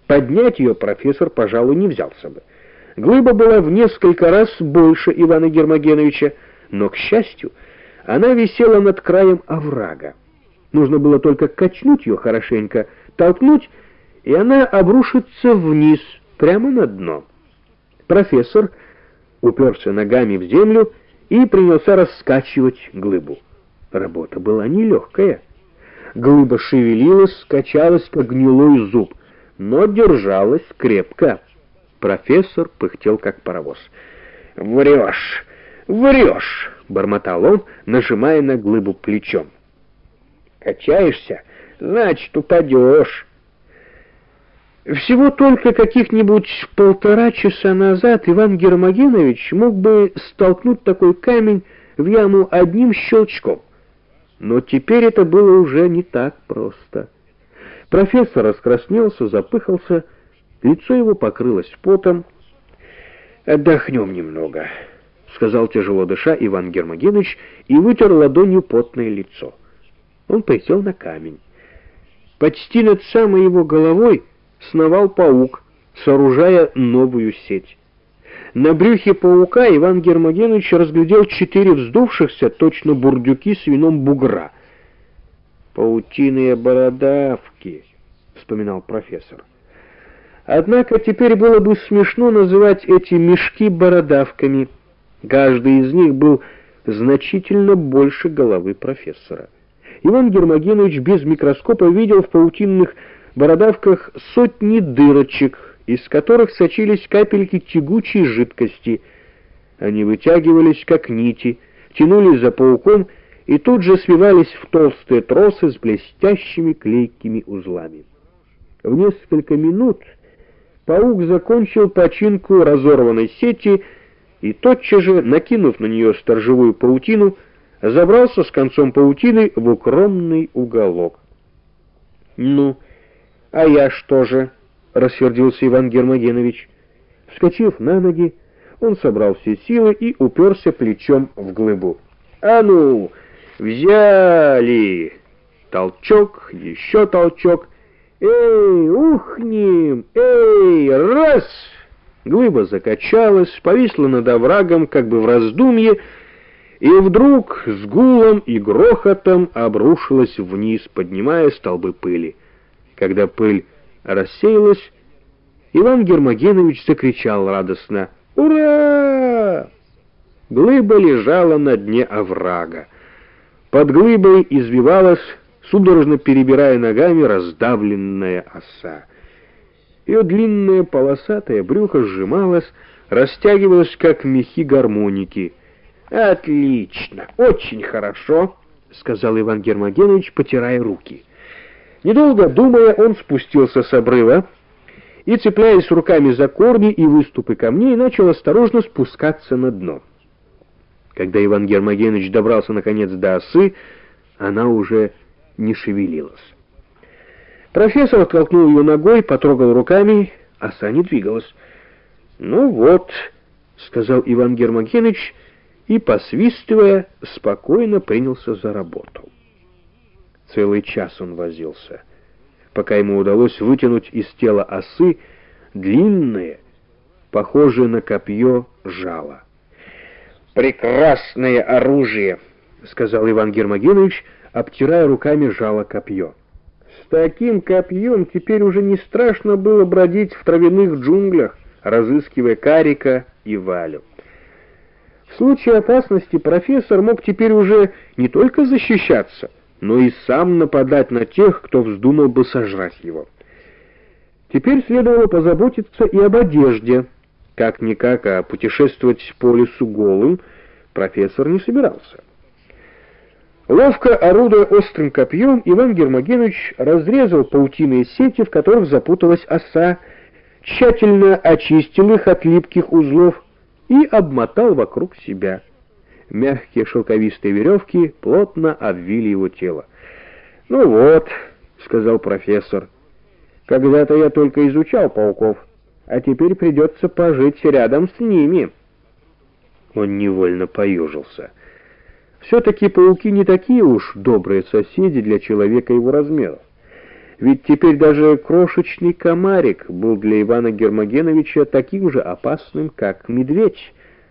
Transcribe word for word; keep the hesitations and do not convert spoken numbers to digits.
Поднять ее профессор, пожалуй, не взялся бы. Глыба была в несколько раз больше Ивана Гермогеновича, но, к счастью, она висела над краем оврага. Нужно было только качнуть ее хорошенько, толкнуть, и она обрушится вниз, прямо на дно. Профессор уперся ногами в землю и принялся раскачивать глыбу. Работа была нелегкая. Глыба шевелилась, качалась, как гнилой зуб, но держалась крепко. Профессор пыхтел, как паровоз. «Врешь! Врешь!» — бормотал он, нажимая на глыбу плечом. «Качаешься, значит, упадешь». Всего только каких-нибудь полтора часа назад Иван Гермогенович мог бы столкнуть такой камень в яму одним щелчком. Но теперь это было уже не так просто. Профессор раскраснелся, запыхался, лицо его покрылось потом. «Отдохнем немного», — сказал тяжело дыша Иван Гермогенович и вытер ладонью потное лицо. Он присел на камень. Почти над самой его головой сновал паук, сооружая новую сеть. На брюхе паука Иван Гермогенович разглядел четыре вздувшихся, точно бурдюки с вином бугра. «Паутиные бородавки», — вспоминал профессор. Однако теперь было бы смешно называть эти мешки бородавками. Каждый из них был значительно больше головы профессора. Иван Гермогенович без микроскопа видел в паутинных бородавках сотни дырочек, из которых сочились капельки тягучей жидкости. Они вытягивались, как нити, тянулись за пауком и тут же свивались в толстые тросы с блестящими клейкими узлами. В несколько минут паук закончил починку разорванной сети и тотчас же, накинув на нее сторожевую паутину, забрался с концом паутины в укромный уголок. «Ну, а я что же?» — рассердился Иван Гермогенович. Вскочив на ноги, он собрал все силы и уперся плечом в глыбу. «А ну, взяли!» Толчок, еще толчок. «Эй, ухнем! Эй, раз!» Глыба закачалась, повисла над оврагом, как бы в раздумье, и вдруг с гулом и грохотом обрушилась вниз, поднимая столбы пыли. Когда пыль рассеялась, Иван Гермогенович закричал радостно: «Ура!» Глыба лежала на дне оврага. Под глыбой извивалась, судорожно перебирая ногами, раздавленная оса. Ее длинное полосатое брюхо сжималось, растягивалось, как мехи гармоники. «Отлично! Очень хорошо!» — сказал Иван Гермогенович, потирая руки. Недолго думая, он спустился с обрыва и, цепляясь руками за корни и выступы камней, начал осторожно спускаться на дно. Когда Иван Гермогенович добрался наконец до осы, она уже не шевелилась. Профессор оттолкнул ее ногой, потрогал руками, оса не двигалась. «Ну вот», — сказал Иван Гермогенович, и, посвистывая, спокойно принялся за работу. Целый час он возился, пока ему удалось вытянуть из тела осы длинное, похожее на копье, жало. «Прекрасное оружие», — сказал Иван Гермогенович, обтирая руками жало копье. С таким копьем теперь уже не страшно было бродить в травяных джунглях, разыскивая Карика и Валю. В случае опасности профессор мог теперь уже не только защищаться, но и сам нападать на тех, кто вздумал бы сожрать его. Теперь следовало позаботиться и об одежде. Как-никак, а путешествовать по лесу голым профессор не собирался. Ловко орудуя острым копьем, Иван Гермогенович разрезал паутиные сети, в которых запуталась оса, тщательно очистил их от липких узлов и обмотал вокруг себя. Мягкие шелковистые веревки плотно обвили его тело. «Ну вот», — сказал профессор, — «когда-то я только изучал пауков, а теперь придется пожить рядом с ними». Он невольно поежился. Все-таки пауки не такие уж добрые соседи для человека его размеров. Ведь теперь даже крошечный комарик был для Ивана Гермогеновича таким же опасным, как медведь.